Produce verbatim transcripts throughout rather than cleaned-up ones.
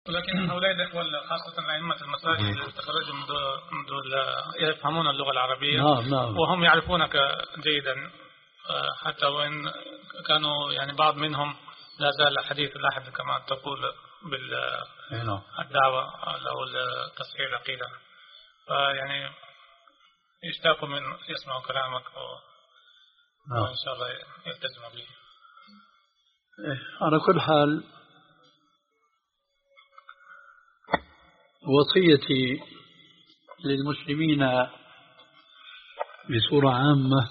ولكن هؤلاء الإخوة خاصة أئمة المساجد تخرجوا منذ منذ يفهمون اللغة العربية. نعم نعم. وهم يعرفونك جيدا، حتى وإن كانوا يعني بعض منهم لا زال حديث الأحد كما تقول بالدعوة أو تصحيح العقيدة، فيعني يشتاقوا من يسمعوا كلامك وإن شاء الله يلتزموا به. على كل حال وصيتي للمسلمين بصورة عامة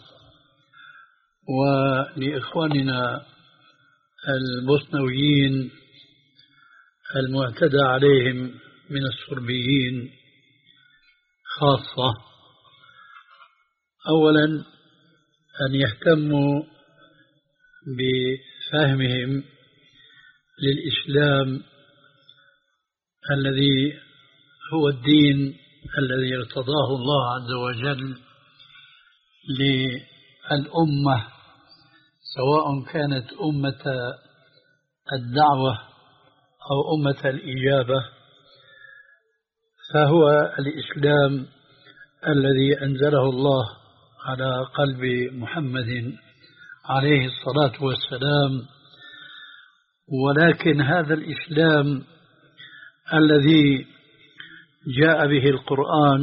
ولإخواننا البوسنويين المعتدى عليهم من الصربيين خاصة، أولا أن يهتموا بفهمهم للإسلام الذي هو الدين الذي ارتضاه الله عز وجل للأمة، سواء كانت أمة الدعوة أو أمة الإجابة، فهو الإسلام الذي أنزله الله على قلب محمد عليه الصلاة والسلام. ولكن هذا الإسلام الذي جاء به القرآن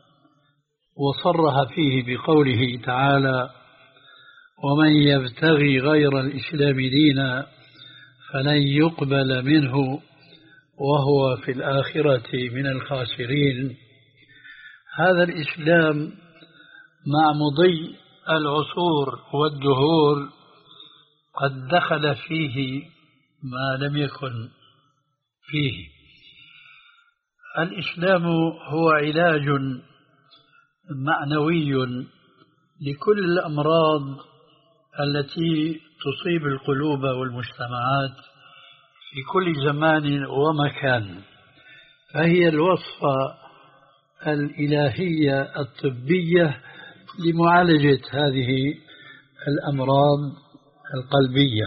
وصرح فيه بقوله تعالى: ومن يبتغي غير الإسلام دينا فلن يقبل منه وهو في الآخرة من الخاسرين. هذا الإسلام مع مضي العصور والدهور قد دخل فيه ما لم يكن فيه. الإسلام هو علاج معنوي لكل الأمراض التي تصيب القلوب والمجتمعات في كل زمان ومكان، فهي الوصفة الإلهية الطبية لمعالجة هذه الأمراض القلبية.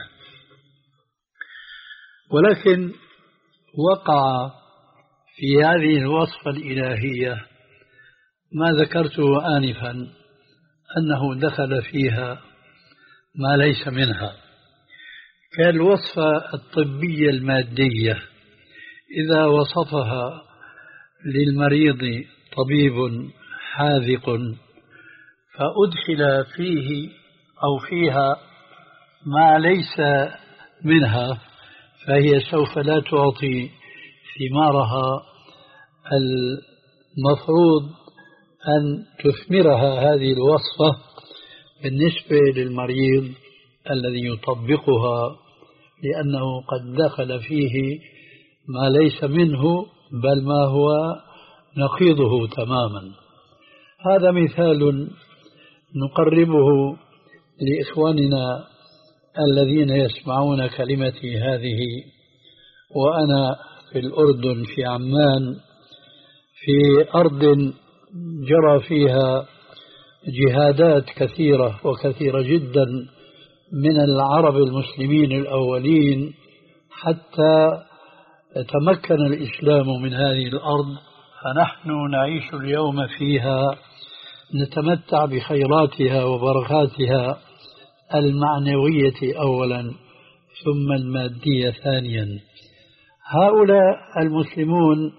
ولكن وقع في هذه الوصفة الإلهية ما ذكرته آنفا أنه دخل فيها ما ليس منها، كالوصفة الطبية المادية إذا وصفها للمريض طبيب حاذق فأدخل فيه أو فيها ما ليس منها فهي سوف لا تعطي ثمارها المفروض أن تثمرها هذه الوصفة بالنسبة للمريض الذي يطبقها، لأنه قد دخل فيه ما ليس منه بل ما هو نقيضه تماما. هذا مثال نقربه لإخواننا الذين يسمعون كلمتي هذه وأنا في الأردن في عمان، في أرض جرى فيها جهادات كثيرة وكثيرة جدا من العرب المسلمين الأولين حتى تمكن الإسلام من هذه الأرض، فنحن نعيش اليوم فيها نتمتع بخيراتها وبركاتها المعنوية أولا ثم المادية ثانيا. هؤلاء المسلمون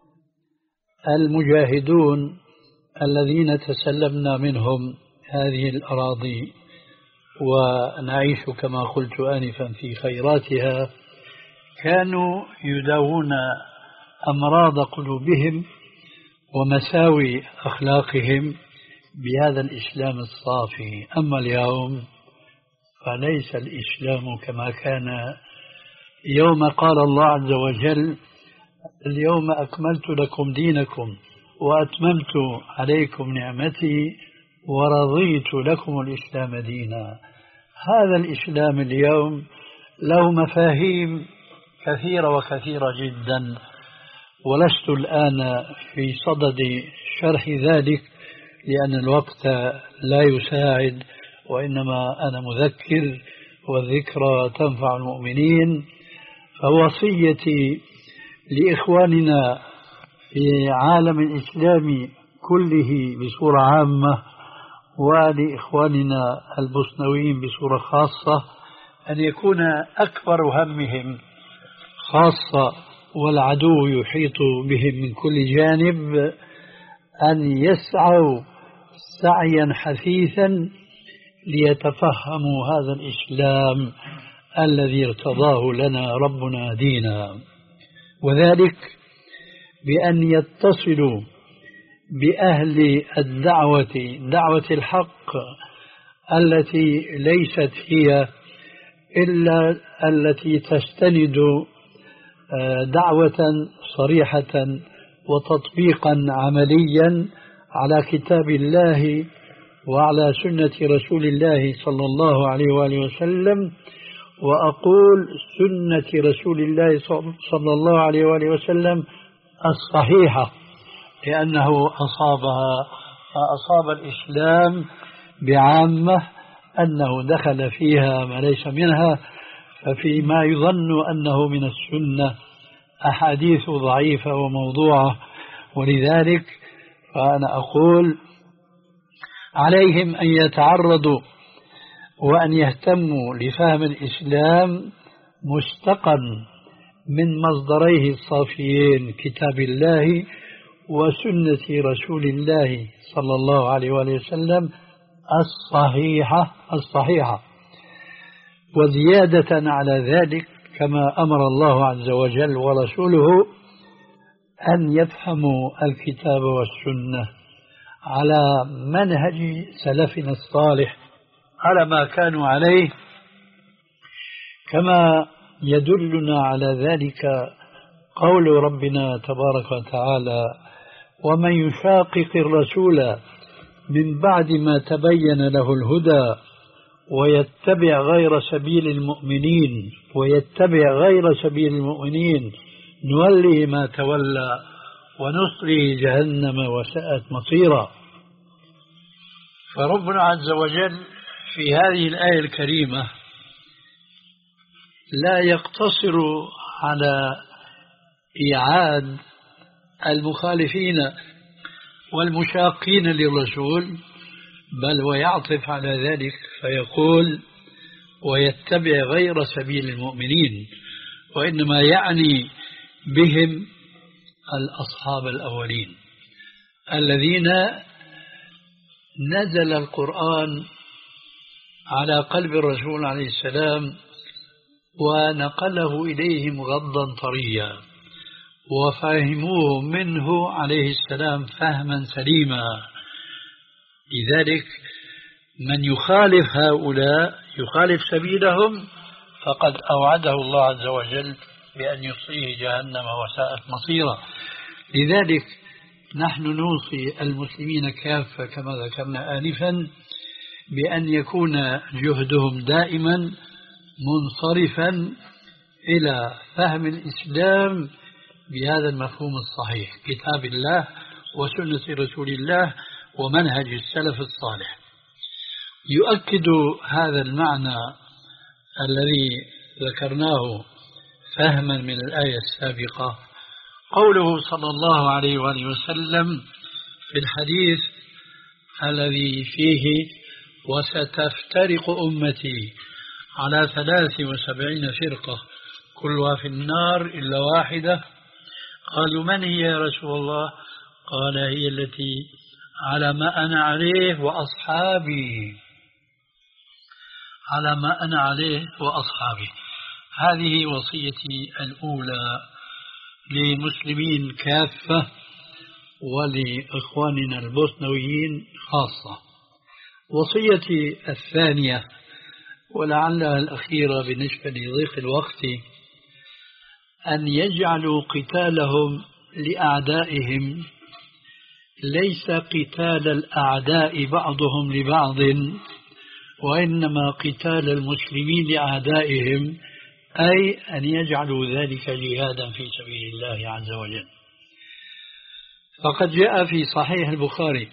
المجاهدون الذين تسلمنا منهم هذه الأراضي ونعيش كما قلت آنفا في خيراتها، كانوا يداوون أمراض قلوبهم ومساوي أخلاقهم بهذا الإسلام الصافي. أما اليوم فليس الإسلام كما كان يوم قال الله عز وجل: اليوم أكملت لكم دينكم وأتممت عليكم نعمتي ورضيت لكم الإسلام دينا. هذا الإسلام اليوم له مفاهيم كثيرة وكثيرة جدا، ولست الآن في صدد شرح ذلك لأن الوقت لا يساعد، وإنما أنا مذكر والذكرى تنفع المؤمنين. فوصيتي لإخواننا في عالم الإسلام كله بصورة عامة ولإخواننا البوسنويين بصورة خاصة أن يكون أكبر همهم، خاصة والعدو يحيط بهم من كل جانب، أن يسعوا سعيا حثيثا ليتفهموا هذا الإسلام الذي ارتضاه لنا ربنا دينا، وذلك بأن يتصلوا بأهل الدعوة، دعوة الحق التي ليست هي إلا التي تستند دعوة صريحة وتطبيقا عمليا على كتاب الله وعلى سنة رسول الله صلى الله عليه وآله وسلم. وأقول سنة رسول الله صلى الله عليه وآله وسلم الصحيحة، لأنه أصابها أصاب الإسلام بعامة أنه دخل فيها ما ليس منها، ففيما يظن أنه من السنة أحاديث ضعيفة وموضوعة. ولذلك فأنا أقول عليهم أن يتعرضوا وأن يهتموا لفهم الإسلام مستقا من مصدريه الصافيين كتاب الله وسنة رسول الله صلى الله عليه وآله وسلم الصحيحة الصحيحة وزيادة على ذلك كما أمر الله عز وجل ورسوله أن يفهموا الكتاب والسنة على منهج سلفنا الصالح، على ما كانوا عليه، كما يدلنا على ذلك قول ربنا تبارك وتعالى: ومن يشاقق الرسول من بعد ما تبين له الهدى ويتبع غير سبيل المؤمنين ويتبع غير سبيل المؤمنين نوله ما تولى ونصره جهنم وساءت مصيرا. فربنا عز وجل في هذه الآية الكريمة لا يقتصر على إيعاد المخالفين والمشاقين للرسول، بل ويعطف على ذلك فيقول: ويتبع غير سبيل المؤمنين، وإنما يعني بهم الأصحاب الأولين الذين نزل القرآن على قلب الرسول عليه السلام ونقله إليهم غضا طريا وفهموه منه عليه السلام فهما سليما. لذلك من يخالف هؤلاء يخالف سبيلهم فقد أوعده الله عز وجل بأن يصليه جهنم وساءت مصيرا. لذلك نحن نوصي المسلمين كافة كما ذكرنا آنفا بأن يكون جهدهم دائما منصرفا إلى فهم الإسلام بهذا المفهوم الصحيح، كتاب الله وسنة رسول الله ومنهج السلف الصالح. يؤكد هذا المعنى الذي ذكرناه فهما من الآية السابقة قوله صلى الله عليه وآله وسلم في الحديث الذي فيه: وستفترق أمتي على ثلاث وسبعين فرقة كلها في النار إلا واحدة. قالوا: من هي يا رسول الله؟ قال: هي التي على ما أنا عليه وأصحابي، على ما أنا عليه وأصحابي. هذه وصيتي الأولى للمسلمين كافة ولإخواننا البوسنويين خاصة. وصيتي الثانية ولعلها الأخيرة بالنسبة لضيق الوقت أن يجعلوا قتالهم لأعدائهم ليس قتال الأعداء بعضهم لبعض، وإنما قتال المسلمين لأعدائهم، أي أن يجعلوا ذلك جهادا في سبيل الله عز وجل. فقد جاء في صحيح البخاري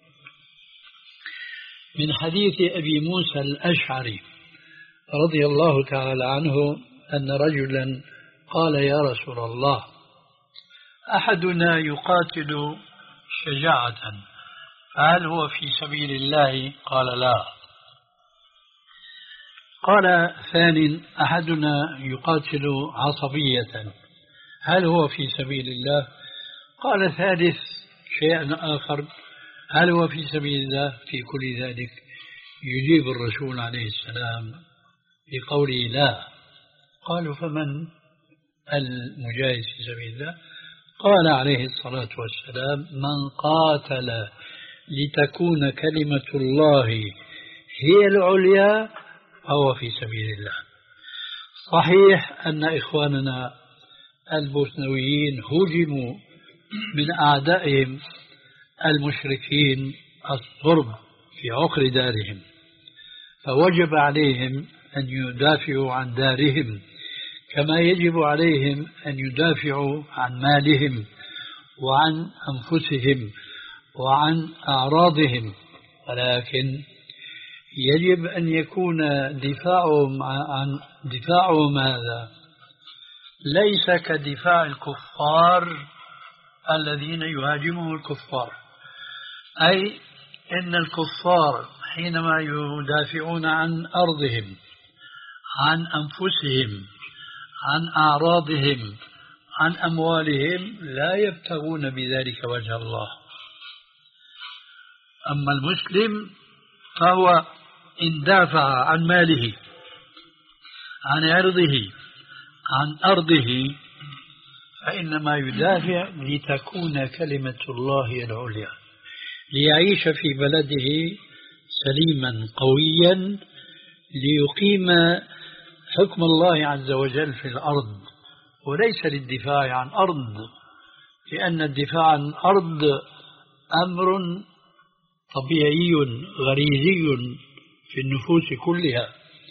من حديث أبي موسى الأشعري رضي الله تعالى عنه أن رجلا قال: يا رسول الله، أحدنا يقاتل شجاعة، فهل هو في سبيل الله؟ قال لا. قال ثاني: أحدنا يقاتل عصبية، هل هو في سبيل الله؟ قال ثالث شيء آخر: هل هو في سبيل الله؟ في كل ذلك يجيب الرسول عليه السلام بقوله لا. قالوا: فمن المجاهد في سبيل الله؟ قال عليه الصلاة والسلام: من قاتل لتكون كلمة الله هي العليا فهو في سبيل الله. صحيح أن إخواننا البوسنويين هجموا من أعدائهم المشركين الصرب في عقر دارهم، فوجب عليهم أن يدافعوا عن دارهم كما يجب عليهم أن يدافعوا عن مالهم وعن أنفسهم وعن أعراضهم، ولكن يجب أن يكون دفاعهم عن دفاعهم هذا ليس كدفاع الكفار الذين يهاجمهم الكفار، أي إن الكفار حينما يدافعون عن أرضهم، عن أنفسهم، عن أعراضهم، عن أموالهم، لا يبتغون بذلك وجه الله. أما المسلم فهو إن دافع عن ماله، عن عرضه، عن أرضه، فإنما يدافع لتكون كلمة الله العليا، ليعيش في بلده سليما قويا، ليقيم حكم الله عز وجل في الأرض، وليس للدفاع عن أرض، لأن الدفاع عن أرض أمر طبيعي غريزي في النفوس كلها،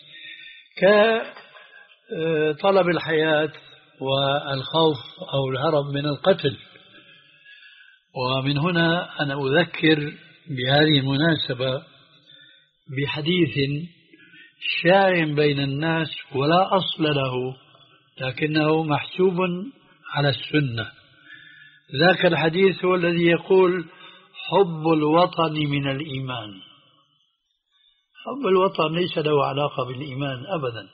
كطلب الحياة والخوف أو الهرب من القتل. ومن هنا أنا أذكر بهذه المناسبة بحديث شائع بين الناس ولا أصل له، لكنه محسوب على السنة. ذاك الحديث هو الذي يقول: حب الوطن من الإيمان. حب الوطن ليس له علاقة بالإيمان أبدا،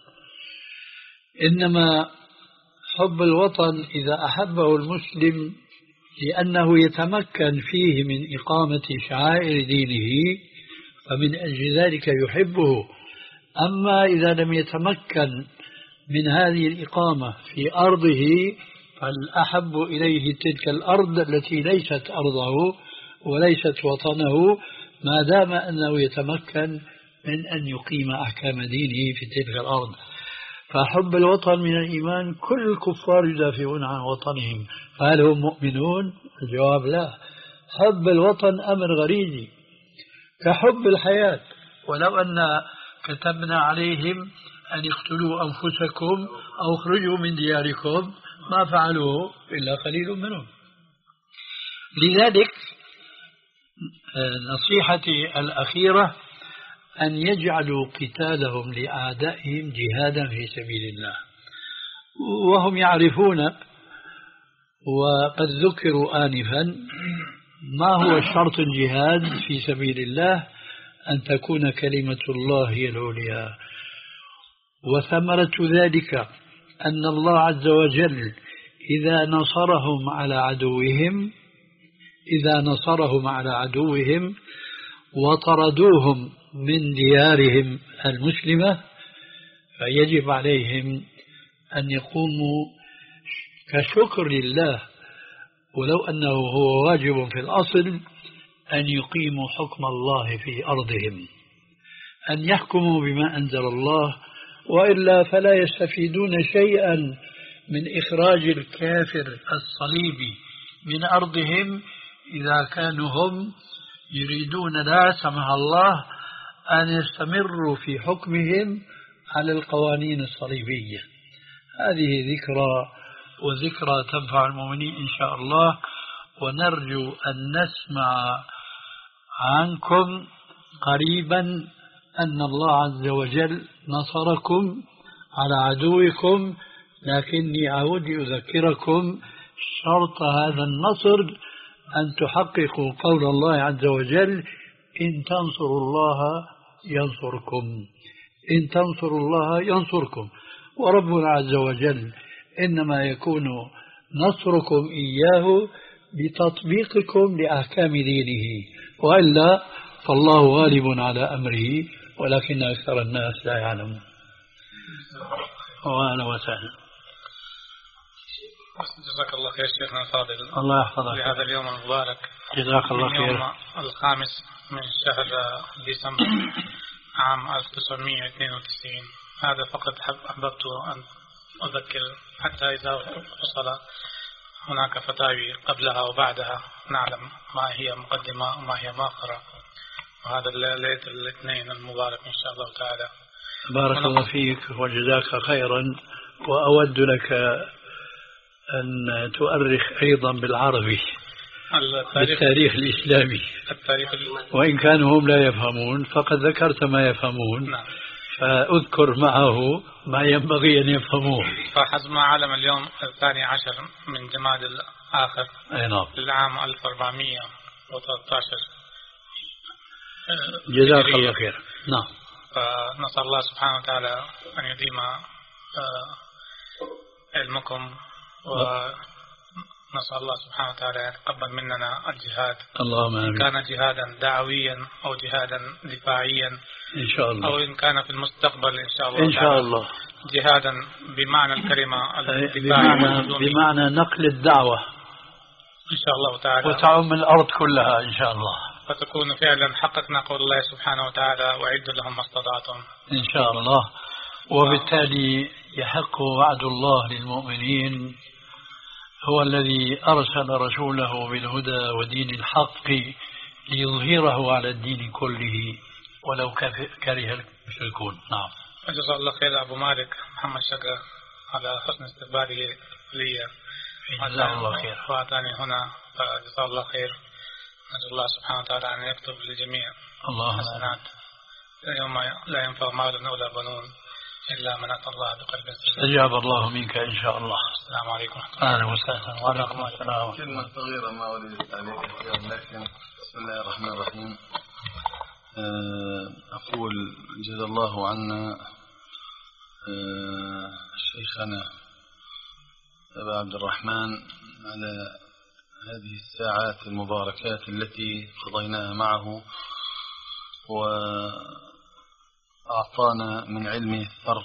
إنما حب الوطن إذا أحبه المسلم لأنه يتمكن فيه من إقامة شعائر دينه فمن أجل ذلك يحبه. أما إذا لم يتمكن من هذه الإقامة في أرضه فالأحب إليه تلك الأرض التي ليست أرضه وليست وطنه، ما دام أنه يتمكن من أن يقيم أحكام دينه في تلك الأرض. فحب الوطن من الإيمان. كل الكفار يدافعون عن وطنهم، فهل هم مؤمنون؟ الجواب لا. حب الوطن أمر غريزي كحب الحياة. ولو أن كتبنا عليهم أن يقتلوا أنفسكم أو اخرجوا من دياركم ما فعلوه إلا قليل منهم. لذلك نصيحتي الأخيرة أن يجعلوا قتالهم لأعدائهم جهادا في سبيل الله، وهم يعرفون وقد ذكروا آنفا ما هو شرط الجهاد في سبيل الله: أن تكون كلمة الله هي العليا. وثمرة ذلك أن الله عز وجل إذا نصرهم على عدوهم إذا نصرهم على عدوهم وطردوهم من ديارهم المسلمة فيجب عليهم أن يقوموا كشكر لله، ولو أنه هو واجب في الأصل، أن يقيموا حكم الله في أرضهم، أن يحكموا بما أنزل الله، وإلا فلا يستفيدون شيئا من إخراج الكافر الصليبي من أرضهم إذا كانوا هم يريدون لا سمح الله أن يستمروا في حكمهم على القوانين الصليبية. هذه ذكرى، وذكرى تنفع المؤمنين إن شاء الله، ونرجو أن نسمع عنكم قريبا أن الله عز وجل نصركم على عدوكم. لكني أعود أذكركم شرط هذا النصر أن تحققوا قول الله عز وجل: إن تنصروا الله ينصركم، إن تنصروا الله ينصركم. وربنا عز وجل إنما يكون نصركم إياه بتطبيقكم لأحكام دينه، وإلا فالله غالب على أمره ولكن أكثر الناس لا يعلمون. وأهلا وسهلا. جزاك الله خير شيخنا الفاضل. الله يحفظك لهذا اليوم المبارك. جزاك الله خير. اليوم الخامس من شهر ديسمبر عام ألف وتسعمئة واثنين وتسعين. هذا فقط أحببت أن أذكر حتى إذا وصل هناك فتاوي قبلها وبعدها نعلم ما هي مقدمة وما هي مؤخرة. وهذا ليلة الاثنين المبارك إن شاء الله تعالى. بارك الله فيك وجزاك خيرا. وأود لك أن تؤرخ أيضا بالعربي بالتاريخ الإسلامي. التاريخ وإن كانوا هم لا يفهمون فقد ذكرت ما يفهمون. نعم. فأذكر معه ما ينبغي أن يفهموه. فحسب ما علم اليوم الثاني عشر من جماد الآخر نعم. للعام ألف وأربعمئة وثلاثة عشر. جزاك الله خير. نعم. فنسأل الله سبحانه وتعالى أن يديم علمكم، ونسأل الله سبحانه وتعالى أن يتقبل مننا الجهاد. اللهم آمين. إن كان جهادا دعويا أو جهادا دفاعيا إن شاء الله، أو إن كان في المستقبل إن شاء الله إن شاء الله جهادا بمعنى الكلمة بمعنى, بمعنى نقل الدعوة إن شاء الله تعالى، وتعم الأرض كلها إن شاء الله، فتكون فعلا حققنا قول الله سبحانه وتعالى: وأعدوا لهم ما استطعتم إن شاء الله. وبالتالي يحق وعد الله للمؤمنين، هو الذي أرسل رسوله بالهدى ودين الحق ليظهره على الدين كله ولو كره المشركون. نعم. جزا الله خير أبو مالك محمد شقة على حسن استقباله لي. جزاه الله خير. وأتاني هنا، فجزا الله خير. نسأل الله سبحانه وتعالى أن يكتب للجميع حسنات يوم لا ينفع مال ولا بنون إلا من أتى الله بقلب سليم. استجاب الله منك إن شاء الله. السلام عليكم. أهلا وسهلا. وعليكم السلام. كلمة صغيرة ما أريد عليك كثير، لكن بسم الله الرحمن الرحيم. أقول جزا الله عنا شيخنا أبا عبد الرحمن على هذه الساعات المباركات التي قضيناها معه، وأعطانا من علمه الثر،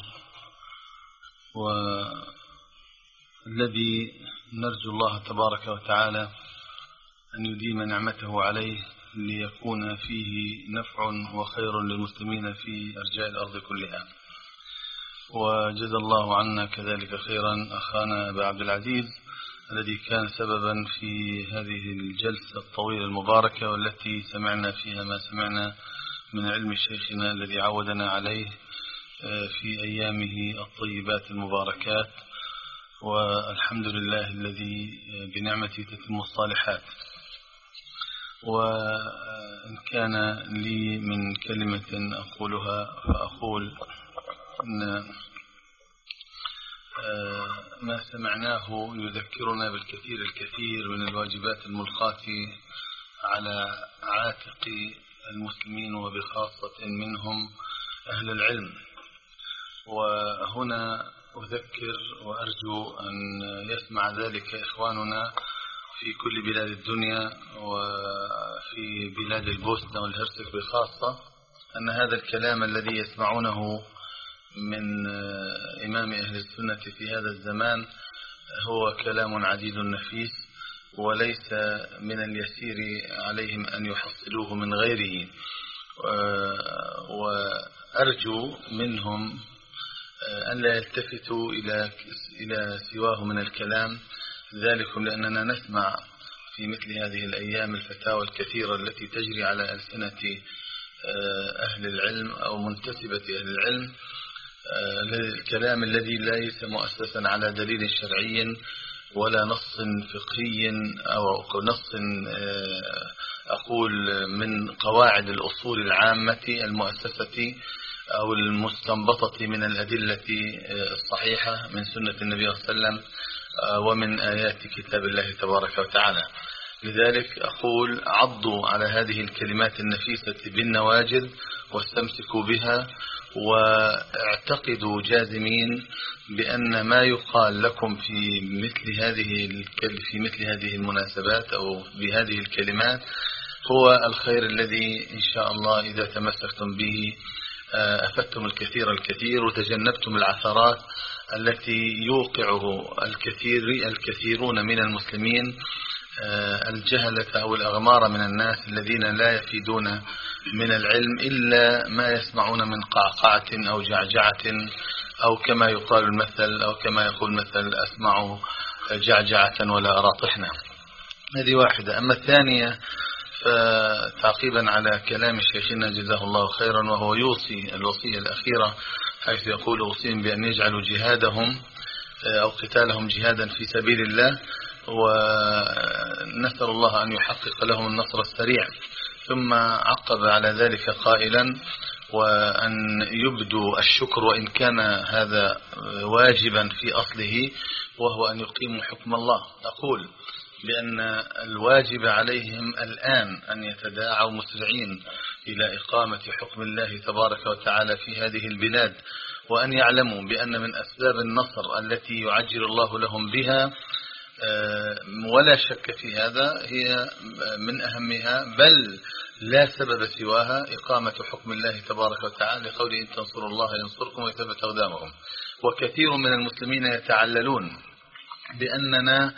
والذي نرجو الله تبارك وتعالى أن يديم نعمته عليه ليكون فيه نفع وخير للمسلمين في أرجاء الأرض كلها. وجزا الله عنا كذلك خيرا أخانا أبا عبد العزيز الذي كان سببا في هذه الجلسة الطويلة المباركة، والتي سمعنا فيها ما سمعنا من علم شيخنا الذي عودنا عليه في أيامه الطيبات المباركات. والحمد لله الذي بنعمته تتم الصالحات. وإن كان لي من كلمة أقولها فأقول أن ما سمعناه يذكرنا بالكثير الكثير من الواجبات الملقاة على عاتق المسلمين، وبخاصة منهم أهل العلم. وهنا أذكر وأرجو أن يسمع ذلك إخواننا في كل بلاد الدنيا، وفي بلاد البوسنة والهرسك بخاصة، أن هذا الكلام الذي يسمعونه من إمام أهل السنة في هذا الزمان هو كلام عديد نفيس، وليس من اليسير عليهم أن يحصلوه من غيره. وأرجو منهم أن لا يلتفتوا إلى إلى سواه من الكلام، ذلك لأننا نسمع في مثل هذه الأيام الفتاوى الكثيرة التي تجري على ألسنة أهل العلم أو منتسبة أهل العلم، الكلام الذي ليس مؤسسا على دليل شرعي ولا نص فقهي أو نص أقول من قواعد الأصول العامة المؤسسة أو المستنبطة من الأدلة الصحيحة من سنة النبي صلى الله عليه وسلم ومن آيات كتاب الله تبارك وتعالى. لذلك أقول عضوا على هذه الكلمات النفيسة بالنواجذ واستمسكوا بها، واعتقدوا جازمين بأن ما يقال لكم في مثل هذه في مثل هذه المناسبات أو بهذه الكلمات هو الخير الذي إن شاء الله إذا تمسكتم به أفدتم الكثير الكثير وتجنبتم العثرات التي يوقعه الكثير الكثيرون من المسلمين، الجهلة أو الأغمار من الناس الذين لا يفيدون من العلم إلا ما يسمعون من قعقعة أو جعجعة، أو كما يقال المثل أو كما يقول المثل أسمع جعجعة ولا أرى طحنا. هذه واحدة. أما الثانية فتعقيبا على كلام شيخنا جزاه الله خيرا، وهو يوصي الوصية الأخيرة حيث يقول أوصيهم بأن يجعلوا جهادهم أو قتالهم جهادا في سبيل الله، ونسأل الله أن يحقق لهم النصر السريع. ثم عقب على ذلك قائلا وأن يبدوا الشكر وإن كان هذا واجبا في أصله، وهو أن يقيموا حكم الله. أقول بأن الواجب عليهم الآن أن يتداعوا مسرعين إلى إقامة حكم الله تبارك وتعالى في هذه البلاد، وأن يعلموا بأن من أسباب النصر التي يعجل الله لهم بها ولا شك في هذا هي من أهمها بل لا سبب سواها إقامة حكم الله تبارك وتعالى، لقوله إن تنصروا الله ينصركم ويثبت أقدامكم. وكثير من المسلمين يتعللون بأننا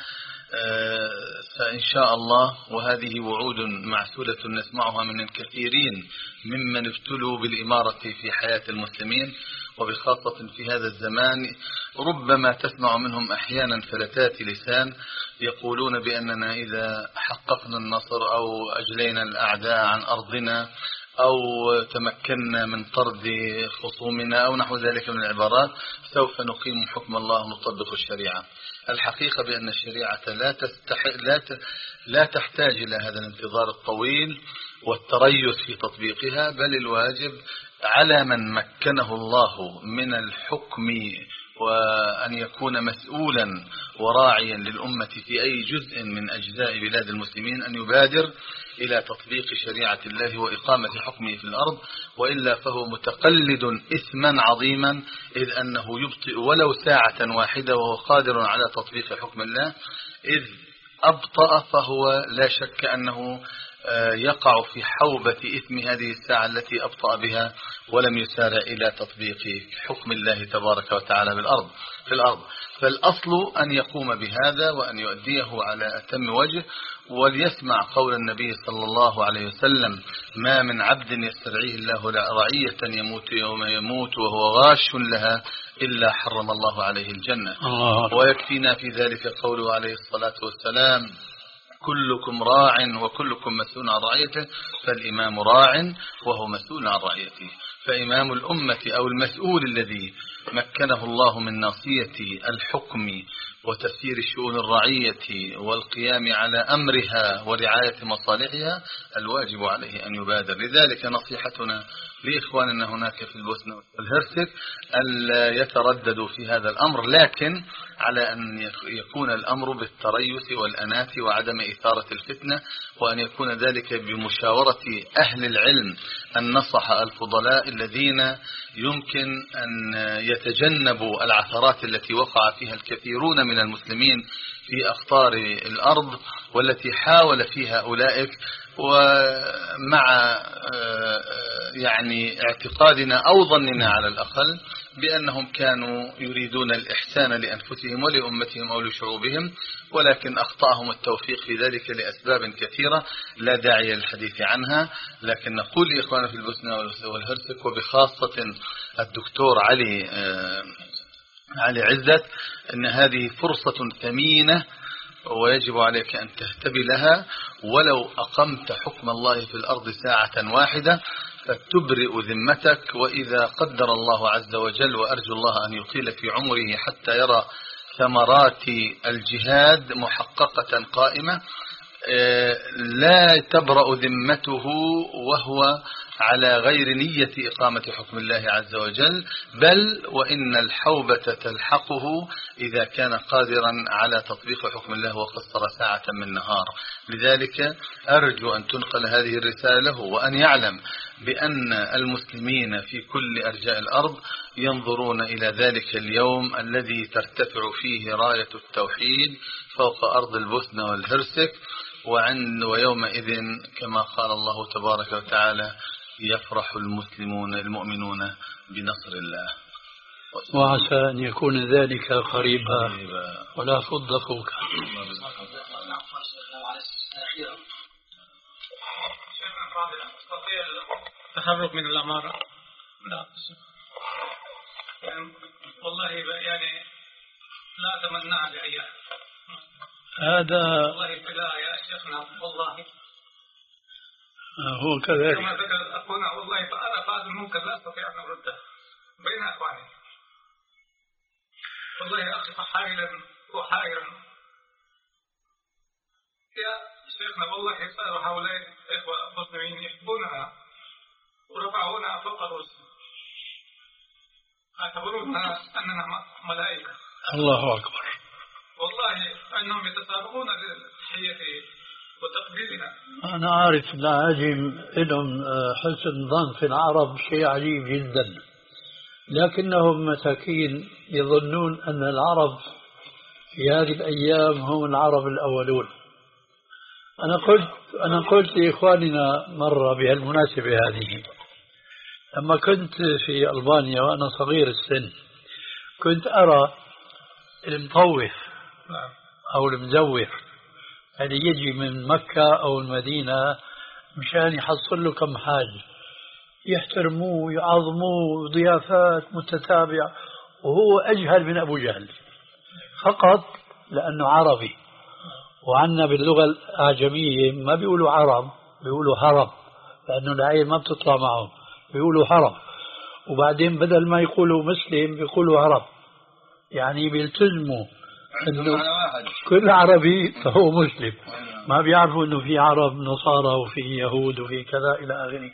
فإن شاء الله، وهذه وعود معسولة نسمعها من الكثيرين ممن ابتلوا بالإمارة في حياة المسلمين، وبخاصة في هذا الزمان ربما تسمع منهم أحيانا فلتات لسان يقولون بأننا إذا حققنا النصر أو أجلينا الأعداء عن أرضنا أو تمكنا من طرد خصومنا أو نحو ذلك من العبارات سوف نقيم حكم الله ونطبق الشريعة. الحقيقة بأن الشريعة لا, تستحق لا, لا تحتاج إلى هذا الانتظار الطويل والتريث في تطبيقها، بل الواجب على من مكنه الله من الحكم وأن يكون مسؤولا وراعيا للأمة في أي جزء من أجزاء بلاد المسلمين أن يبادر إلى تطبيق شريعة الله وإقامة حكمه في الأرض، وإلا فهو متقلد إثما عظيما، إذ أنه يبطئ ولو ساعة واحدة وهو قادر على تطبيق حكم الله، إذ أبطأ فهو لا شك أنه يقع في حوبة إثم هذه الساعة التي أبطأ بها ولم يسارع إلى تطبيق حكم الله تبارك وتعالى بالأرض في الأرض. فالأصل أن يقوم بهذا وأن يؤديه على أتم وجه، وليسمع قول النبي صلى الله عليه وسلم ما من عبد يسترعيه الله رعية يموت يوم يموت وهو غاش لها إلا حرم الله عليه الجنة. ويكفينا في ذلك قوله عليه الصلاة والسلام كلكم راع وكلكم مسؤول عن رعيته، فالإمام راع وهو مسؤول عن رعيته. فإمام الأمة أو المسؤول الذي مكنه الله من ناصية الحكم وتسيير الشؤون الرعية والقيام على أمرها ورعاية مصالحها الواجب عليه أن يبادر. لذلك نصيحتنا لإخواننا هناك في البوسنة والهرسك ألا يترددوا في هذا الأمر، لكن على أن يكون الأمر بالتريث والأناة وعدم إثارة الفتنة، وأن يكون ذلك بمشاورة أهل العلم النصح الفضلاء الذين يمكن أن يتجنبوا العثرات التي وقع فيها الكثيرون من المسلمين في أخطار الأرض والتي حاول فيها أولئك، ومع يعني اعتقادنا أو ظننا على الأقل بأنهم كانوا يريدون الإحسان لأنفسهم ولأمتهم أو لشعوبهم، ولكن أخطأهم التوفيق في ذلك لأسباب كثيرة لا داعي للحديث عنها. لكن نقول لإخواننا في البوسنة والهرسك وبخاصة الدكتور علي علي عزت أن هذه فرصة ثمينة ويجب عليك أن تهتبي لها، ولو أقمت حكم الله في الأرض ساعة واحدة فتبرئ ذمتك، وإذا قدر الله عز وجل وأرجو الله أن يطيل في عمره حتى يرى ثمرات الجهاد محققة قائمة لا تبرأ ذمته وهو على غير نية إقامة حكم الله عز وجل، بل وإن الحوبة تلحقه إذا كان قادرا على تطبيق حكم الله وقصر ساعة من نهار. لذلك أرجو أن تنقل هذه الرسالة له، وأن يعلم بأن المسلمين في كل أرجاء الأرض ينظرون إلى ذلك اليوم الذي ترتفع فيه راية التوحيد فوق أرض البوسنة والهرسك، وعند ويومئذ كما قال الله تبارك وتعالى يفرح المسلمون المؤمنون بنصر الله، وعسى أن يكون ذلك قريبا ولا فض فوك. التحرك من الأمارة لا يعني والله يعني لا أتمنى لأي هذا والله ابتلاء يا شيخنا والله هو كذلك كما ذكر أخونا والله فأنا بعض الممكن لا أستطيع أن أرده بين أخواني والله أخي حائلا وحائرا يا شيخنا والله صار هؤلاء إخوة مسلمين يحبوننا ورفعونا فوق رؤوسهم اعتبرونا أننا ملائكة. الله أكبر. والله أنهم يتسابقون للتحية وتقديرنا. أنا عارف العاجم لهم حسن ظن في العرب شيء عجيب جدا، لكنهم مساكين يظنون أن العرب في هذه الأيام هم العرب الأولون. أنا قلت أنا قلت لإخواننا مرة بهالمناسبة هذه، لما كنت في ألبانيا وأنا صغير السن كنت أرى المطوف أو المزور اللي يجي من مكة أو المدينة مشان يحصل له كم حاجة، يحترموه يعظموه ضيافات متتابعة، وهو أجهل من أبو جهل فقط لأنه عربي. وعنا باللغة الأعجمية ما بيقولوا عرب، بيقولوا هرب، لأنه العين ما بتطلع معهم، بيقولوا هرب. وبعدين بدل ما يقولوا مسلم بيقولوا هرب، يعني بيلتزموا إنه كل عربي فهو مسلم، ما بيعرفوا إنه في عرب نصارى وفي يهود وفي كذا إلى آخره.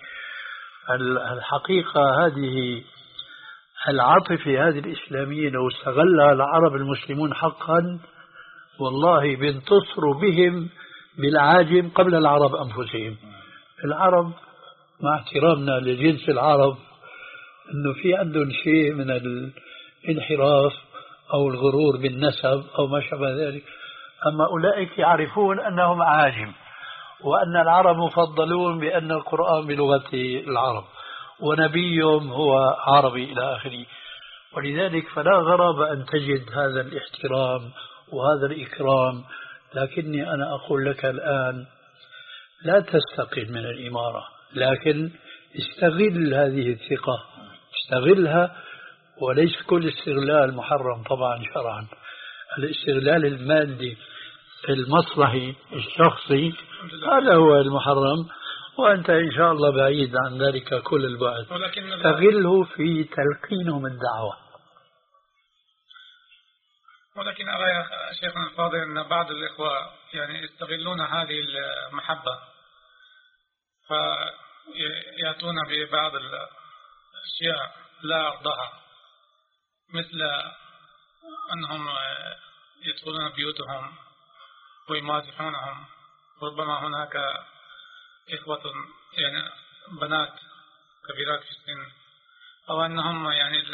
الحقيقة هذه العاطفة هذه الإسلامية لو استغلها العرب المسلمون حقا والله بينتصروا بهم بالعاجم قبل العرب أنفسهم. العرب مع احترامنا لجنس العرب أنه في عندهم شيء من الانحراف أو الغرور بالنسب أو ما شابه ذلك، أما أولئك يعرفون أنهم عاجم وأن العرب مفضلون بأن القرآن بلغة العرب ونبيهم هو عربي إلى آخره. ولذلك فلا غرابة أن تجد هذا الاحترام وهذا الإكرام. لكني أنا أقول لك الآن لا تستقل من الإمارة، لكن استغل هذه الثقة، استغلها، وليس كل استغلال محرم طبعا شرعا. الاستغلال المادي المصلحي الشخصي هذا هو المحرم، وأنت إن شاء الله بعيد عن ذلك كل البعد. استغله في تلقينهم الدعوة. ولكن أرى يا شيخنا الفاضل أن بعض الإخوة يعني يستغلون هذه المحبة فيأتون ببعض الأشياء لا أرضها، مثل أنهم يدخلون بيوتهم ويمازحونهم. ربما هناك إخوة يعني بنات كبيرات في السن، أو أنهم يعني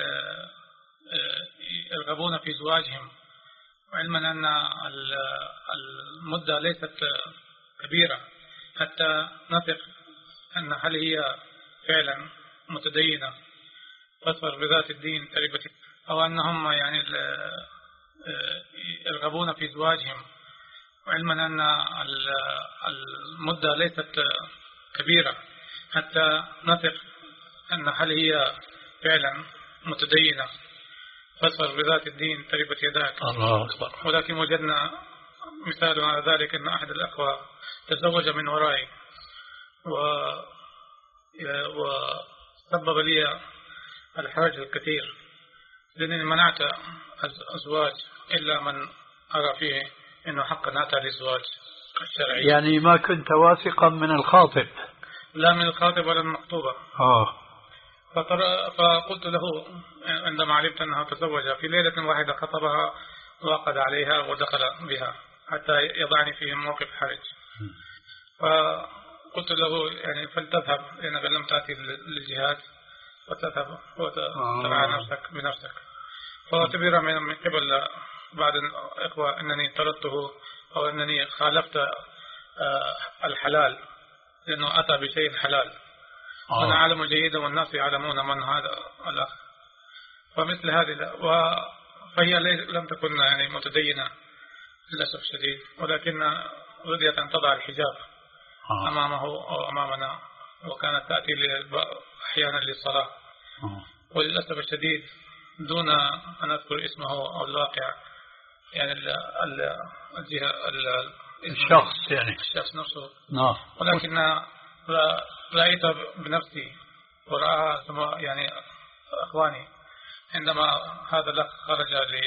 يرغبون في زواجهم، وعلما أن المدة ليست كبيرة حتى نثق أن هل هي فعلا متدينة تصفر بذات الدين تربة، أو أنهم يعني يرغبون في زواجهم، وعلما أن المدة ليست كبيرة حتى نثق أن هل هي فعلا متدينة تصفر بذات الدين تربة يداك. الله أكبر. ولكن وجدنا مثال على ذلك أن أحد الأخوة تزوج من ورائي و... وسبب لي الحرج الكثير، لأنني منعت الزواج إلا من أرى فيه أنه حقا أتى للزواج الشرعي. يعني ما كنت واثقا من الخاطب؟ لا من الخاطب ولا من المخطوبة. آه. فقلت له عندما علمت أنها تزوج في ليلة واحدة خطبها وعقد عليها ودخل بها حتى يضعني في موقف حرج. فقلت له يعني فلتذهب لأنك لم تأتي للجهاد وتذهب وترعى نفسك بنفسك. فاعتبر من قبل بعض الإخوة أنني طردته أو أنني خالفت الحلال لأنه أتى بشيء حلال. آه. أنا أعلم جيدا والناس يعلمون من هذا الأخ. فمثل هذه فهي لم تكن يعني متدينة للأسف الشديد، ولكن رضيت أن تضع الحجاب آه. أمامه أو أمامنا، وكانت تأتي أحيانا للصلاة. آه. وللأسف الشديد دون أن أذكر اسمه أو الواقع يعني الجهة الشخص يعني الشخص نفسه. نعم. ولكن رأيت بنفسي ورأى يعني أخواني عندما هذا الأخ خرج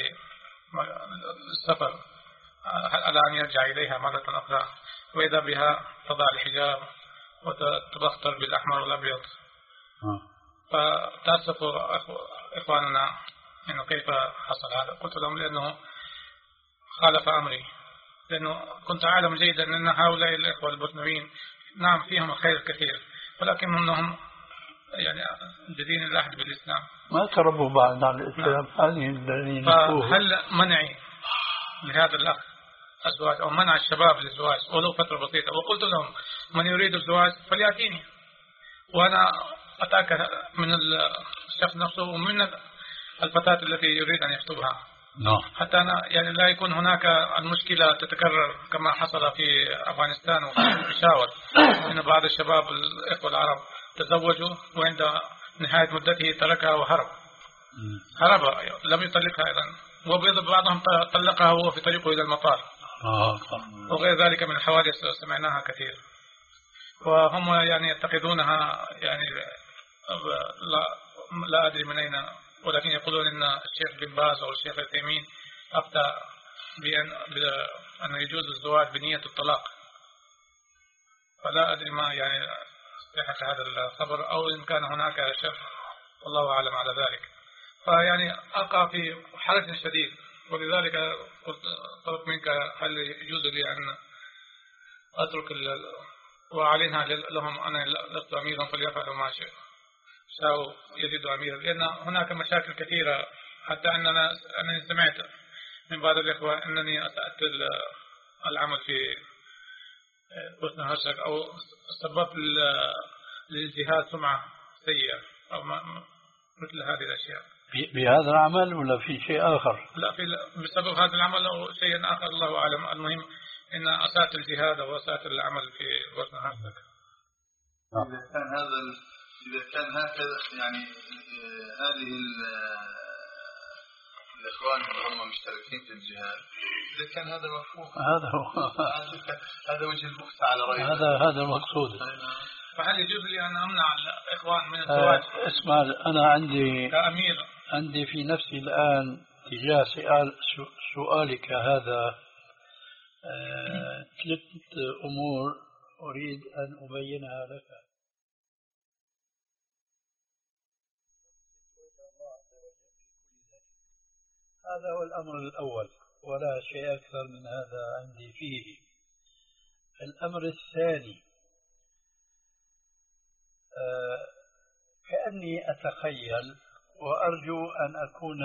للسفر على أن يرجع إليها مرة أخرى، وإذا بها تضع الحجاب وتبختر بالأحمر والأبيض. فتأسفوا إخواننا إنه كيف حصل هذا. قلت لهم لأنه خالف أمري، لأنه كنت أعلم جيدا أن هؤلاء الإخوة البوسنويين نعم فيهم الخير كثير، ولكن أنهم يعني جديد العهد بالإسلام ما تربوا بعد على الإسلام. هذه فهل منعي لهذا الأخ الزواج أو منع الشباب للزواج ولو فترة بسيطة؟ وقلت لهم من يريد الزواج فليأتيني وأنا أتأكد من الشخص نفسه ومن الفتاة التي يريد أن يخطبها. no. حتى أنا يعني لا يكون هناك المشكلة تتكرر كما حصل في أفغانستان وفي بشاور أن بعض الشباب الإخوة العرب تزوجوا وعند نهاية مدته تركها وهرب. هرب لم يطلقها أيضا، وبعضهم طلقها وهو في طريقه إلى المطار. وغير ذلك من الحوادث سمعناها كثير. وهم يعني يتخذونها يعني لا, لا أدري من أين، ولكن يقولون أن الشيخ بن باز أو الشيخ التيمين أفتى بأن, بأن يجوز الزواج بنية الطلاق. فلا أدري ما يعني صحة هذا الخبر أو إن كان هناك شك، والله أعلم على ذلك. فيعني أقع في حرج شديد، ولذلك طلبت منك هل يجوز لي أن أترك وأعلنها لهم أنا لست أميرا فليفعلوا ما شاءوا يجدوا أميرا، لأن هناك مشاكل كثيرة. حتى أننا أنني سمعت من بعض الإخوة أنني أسأت العمل في بوسنة وهرسك أو سببت للجهاد سمعة سيئة أو مثل هذه الأشياء. بهذا العمل ولا في شيء آخر؟ لا، في بسبب هذا العمل أو شيء آخر الله أعلم. المهم إن أسأت الجهاد أو أسأت العمل في بوسنة وهرسك. إذا كان هذا إذا كان هكذا يعني هذه الإخوان اللي هم مشتركين في الجهاد، إذا كان هذا مفهوم هذا هو هذا وجه البحث على رأي هذا هذا المقصود. فهل يجوز لي أن أمنع الإخوان من الزواج؟ آه اسمع، أنا عندي كأمير عندي في نفسي الآن تجاه سؤال سؤالك هذا آه ثلاث أمور أريد أن أبينها لك. هذا هو الأمر الأول، ولا شيء أكثر من هذا عندي فيه. الأمر الثاني، آه كأني أتخيل وأرجو أن أكون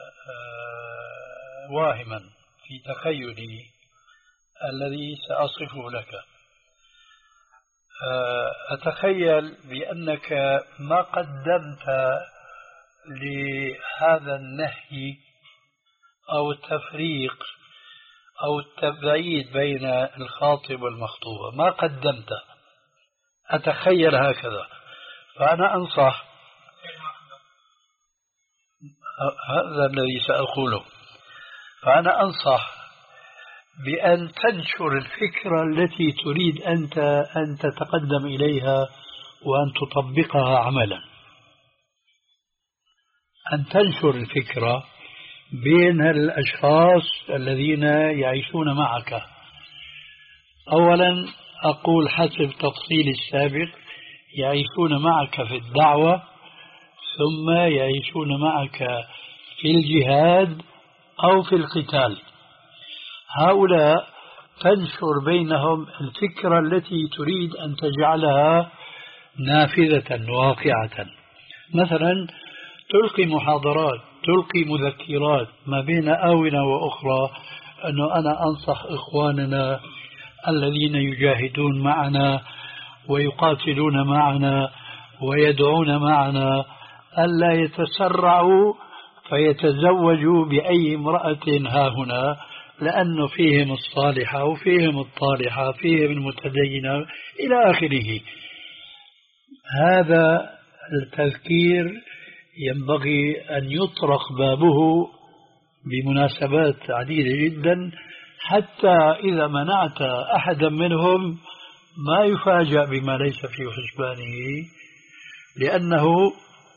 آه واهما في تخيلي الذي سأصفه لك. آه أتخيل بأنك ما قدمت لهذا النهي أو التفريق أو التبعيد بين الخاطب والمخطوبة، ما قدمت. أتخيل هكذا. فأنا أنصح، هذا الذي سأقوله، فأنا أنصح بأن تنشر الفكرة التي تريد أنت أن تتقدم إليها وأن تطبقها عملا. أن تنشر الفكرة بين الأشخاص الذين يعيشون معك. أولا أقول حسب تفصيل السابق يعيشون معك في الدعوة ثم يعيشون معك في الجهاد أو في القتال. هؤلاء تنشر بينهم الفكرة التي تريد أن تجعلها نافذة واقعة. مثلا تلقي محاضرات، تلقي مذكرات ما بين آونة وأخرى أنه أنا أنصح إخواننا الذين يجاهدون معنا ويقاتلون معنا ويدعون معنا ألا يتسرعوا فيتزوجوا بأي امرأة ها هنا، لأنه فيهم الصالحة وفيهم الطالحة فيهم المتدينة إلى آخره. هذا التذكير ينبغي أن يطرق بابه بمناسبات عديدة جدا، حتى إذا منعت أحدا منهم ما يفاجأ بما ليس في حسبانه، لأنه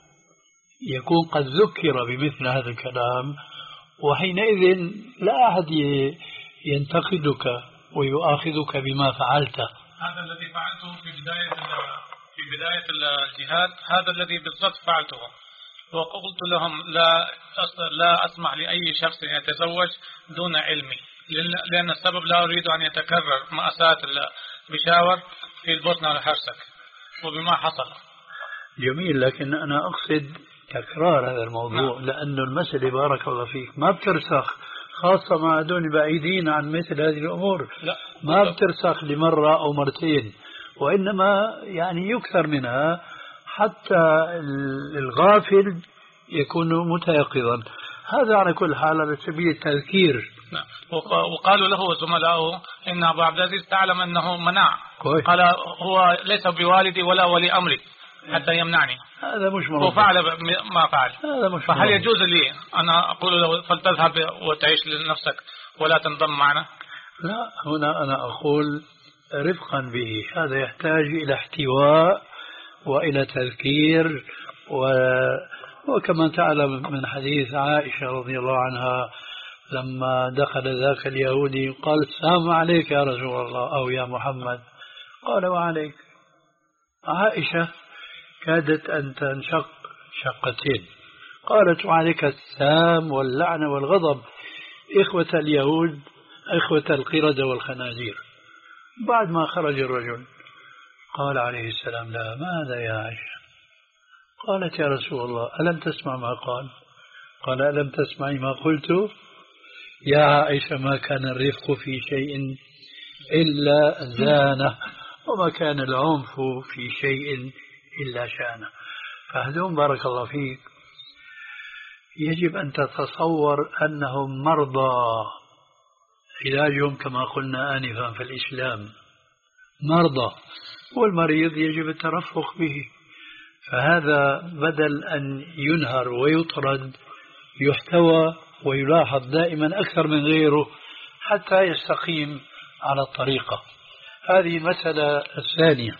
يكون قد ذكر بمثل هذا الكلام، وحينئذ لا أحد ينتقدك ويؤاخذك بما فعلت. هذا الذي فعلته في بداية في بداية الجهاد، هذا الذي بالضبط فعلته، وقلت لهم لا لا أسمح لأي شخص يتزوج دون علمي، لأن السبب لا أريد أن يتكرر مأساة البشاور في البوسنة والهرسك وبما حصل. جميل، لكن أنا أقصد تكرار هذا الموضوع. لا. لأنه المسألة بارك الله فيك ما بترسخ، خاصة مع دون بعيدين عن مثل هذه الأمور. لا. ما بترسخ لمرة أو مرتين، وإنما يعني يكثر منها حتى الغافل يكون متيقظا. هذا على كل حال على سبيل التذكير. نعم. وقالوا له زملائه إن أبو عبد العزيز تعلم أنه منع. كوي. قال هو ليس بوالدي ولا ولي أمري حتى يمنعني. هذا مش موضوع. وفعل ما فعل. هذا مش فهل يجوز لي أنا أقول له فلتذهب وتعيش لنفسك ولا تنضم معنا؟ لا، هنا أنا أقول رفقا به، هذا يحتاج إلى احتواء وإلى تذكير. و... وكما تعلم من حديث عائشة رضي الله عنها لما دخل ذاك اليهودي قال السلام عليك يا رسول الله أو يا محمد، قال وعليك. عائشة كادت أن تنشق شقتين، قالت وعليك السام واللعنة والغضب إخوة اليهود إخوة القردة والخنازير. بعد ما خرج الرجل قال عليه السلام لا، ماذا يا عائشة؟ قالت يا رسول الله ألم تسمع ما قال؟ قال ألم تسمعي ما قلت؟ يا عائشة ما كان الرفق في شيء إلا زانه، وما كان العنف في شيء إلا شانه. فهذون بارك الله فيك يجب أن تتصور أنهم مرضى، علاجهم كما قلنا آنفا في الإسلام مرضى، والمريض يجب الترفق به. فهذا بدل أن ينهر ويطرد يحتوى ويلاحظ دائما أكثر من غيره حتى يستقيم على الطريقة. هذه المسألة الثانية.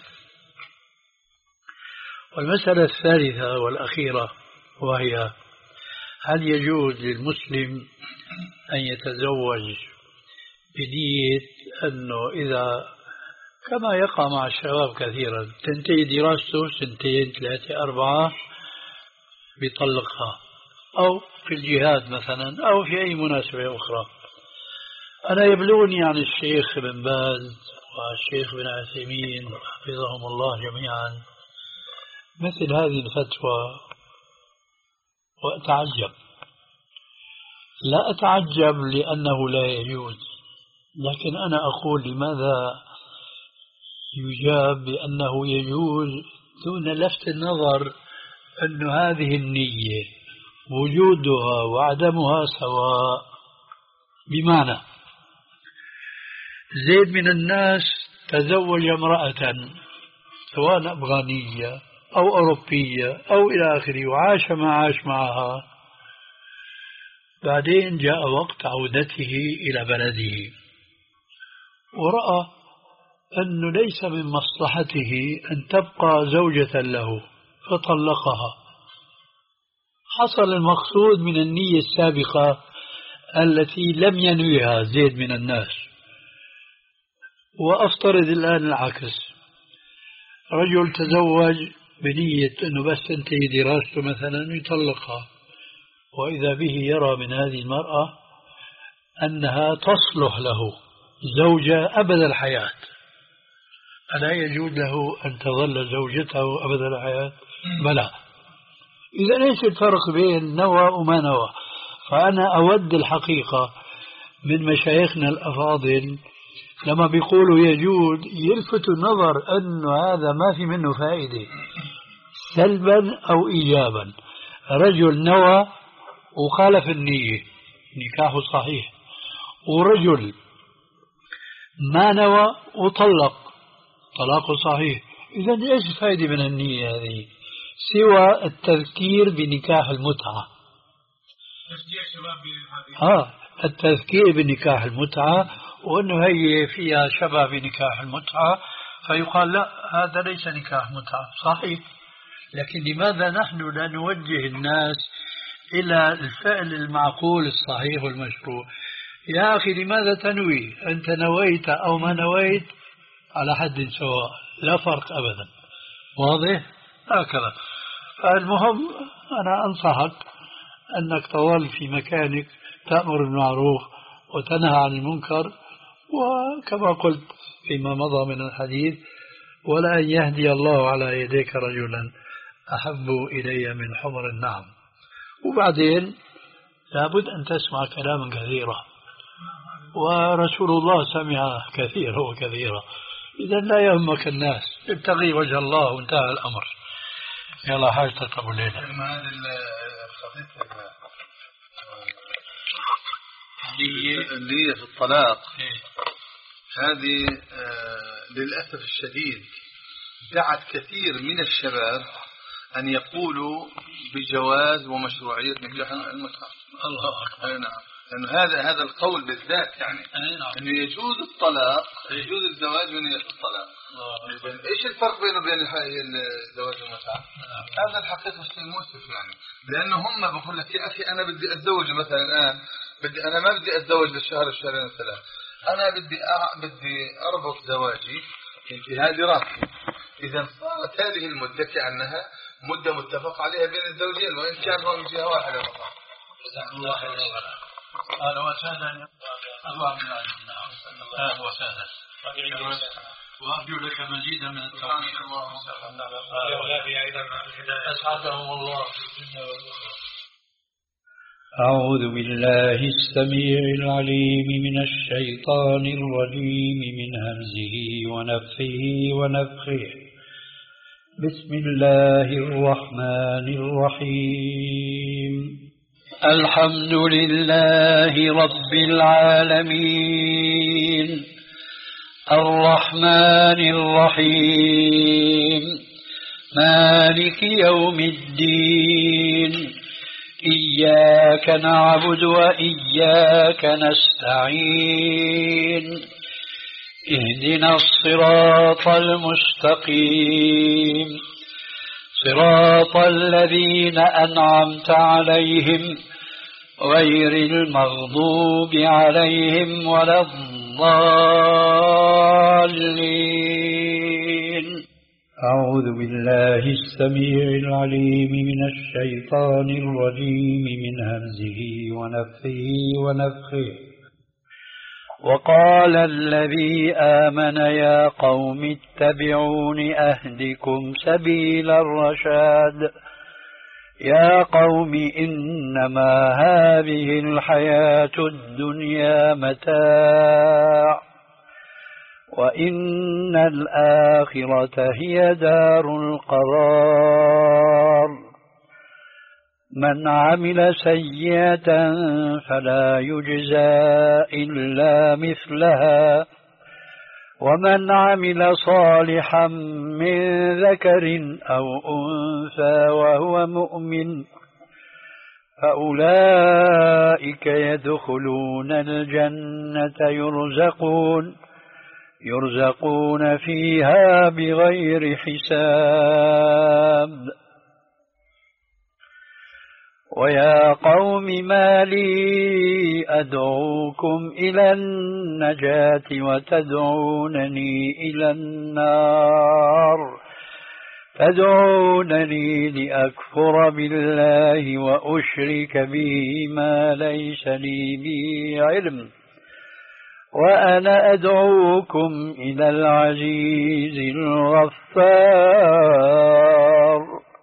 والمسألة الثالثة والأخيرة وهي هل يجوز للمسلم أن يتزوج بنية أنه إذا كما يقع مع الشباب كثيرا تنتهي دراسته سنتين ثلاثة أربعة بيطلقها، أو في الجهاد مثلا أو في أي مناسبة أخرى. أنا يبلغني عن الشيخ بن باز والشيخ بن عثيمين حفظهم الله جميعا مثل هذه الفتوى وأتعجب. لا أتعجب لأنه لا يجوز، لكن أنا أقول لماذا يجاب بأنه يجوز دون لفت النظر أن هذه النية وجودها وعدمها سواء. بمعنى زيد من الناس تزوج امرأة سواء أفغانية أو أوروبية أو إلى آخره وعاش ما عاش معها، بعدين جاء وقت عودته إلى بلده ورأى أنه ليس من مصلحته أن تبقى زوجة له فطلقها. حصل المقصود من النية السابقة التي لم ينويها زيد من الناس. وأفترض الآن العكس، رجل تزوج بنية أنه بس تنتهي دراسته مثلا يطلقها، وإذا به يرى من هذه المرأة أنها تصلح له زوجة أبد الحياة، ألا يجوز له أن تظل زوجته أبد الحياة؟ بلى. إذا إيش الفرق بين نوى وما نوى؟ فأنا أود الحقيقة من مشايخنا الأفاضل لما بيقولوا يجوز يلفتوا النظر أنه هذا ما في منه فائدة سلبا أو إيجابا. رجل نوى وخالف النية نكاحه صحيح، ورجل ما نوى وطلق طلاقه صحيح. إذا إيش الفائدة من النية هذه سوى التذكير بنكاح المتعة؟ آه التذكير بنكاح المتعة، وأنه هي فيها شبه بنكاح المتعة، فيقال لا هذا ليس نكاح متعة صحيح. لكن لماذا نحن لا نوجه الناس إلى الفعل المعقول الصحيح والمشروع؟ يا أخي لماذا تنوي؟ أنت نويت أو ما نويت على حد سواء، لا فرق أبدا. واضح؟ هكذا. فالمهم أنا أنصحك أنك تظل في مكانك تأمر بالمعروف وتنهى عن المنكر، وكما قلت فيما مضى من الحديث ولا أن يهدي الله على يديك رجلا أحب إلي من حمر النعم. وبعدين لابد أن تسمع كلاما كثيرا، ورسول الله سمع كثيرا وكثيرا. إذا لا يهمك الناس، ابتغي وجه الله وانتهى الأمر. يلا حاجتك أبو ليلى. اللي في الطلاق هذه للأسف الشديد دعت كثير من الشباب أن يقولوا بجواز ومشروعية نكاح المتعة. الله أكبر. نعم. لأن هذا هذا القول بالذات يعني أنه يجوز الطلاق، يجوز الزواج بنية الطلاق. إيش الفرق بينه وبين الزواج والمتعة؟ هذا الحقيقة شيء مؤسف يعني، لأنه هم بقول لك يا أخي أنا بدي أتزوج مثلا الآن، بدي أنا ما بدي أتزوج للشهر الشهرين الثلاث، أنا بدي أع... بدي أربط زواجي انتهاء دراستي. إذا صارت هذه المدة كأنها مدة متفق عليها بين الزوجين، وإن كان هو من جهة واحدة فقط. جزاك الله خيرا. أهلا وسهلا. أهلا وسهلا. وأرجو لك مزيدا من التوفيق. أسعدهم الله في الدنيا والآخرة. أعوذ بالله السميع العليم من الشيطان الرجيم من همزه ونفخه ونفخه. بسم الله الرحمن الرحيم. الحمد لله رب العالمين الرحمن الرحيم مالك يوم الدين إياك نعبد وإياك نستعين اهدنا الصراط المستقيم صراط الذين أنعمت عليهم غير المغضوب عليهم ولا الضالين. أعوذ بالله السميع العليم من الشيطان الرجيم من همزه ونفخه ونفخه. وقال الذي آمن يا قوم اتبعون أهدكم سبيل الرشاد يا قوم إنما هذه الحياة الدنيا متاع وإن الآخرة هي دار القرار. من عمل سيئة فلا يجزى إلا مثلها ومن عمل صالحا من ذكر أو أنثى وهو مؤمن فأولئك يدخلون الجنة يرزقون يرزقون فيها بغير حساب. ويا قوم ما لي أدعوكم إلى النجاة وتدعونني إلى النار تدعونني لأكفر بالله وأشرك به ما ليس لي به علم وأنا أدعوكم إلى العزيز الغفار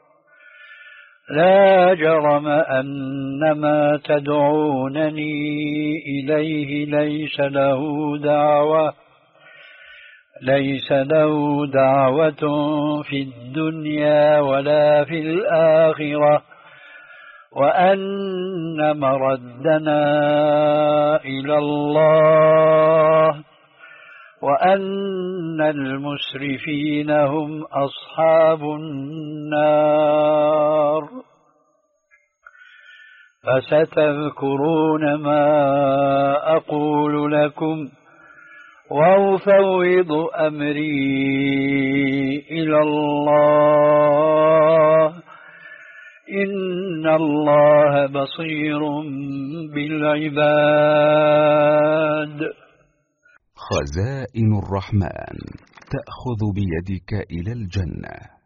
لا جرم أن ما تدعونني إليه ليس له دعوة ليس له دعوة في الدنيا ولا في الآخرة وأن مردنا إلى الله وأن المسرفين هم أصحاب النار فستذكرون ما أقول لكم وأفوض أمري إلى الله إن الله بصير بالعباد. خزائن الرحمن تأخذ بيدك إلى الجنة.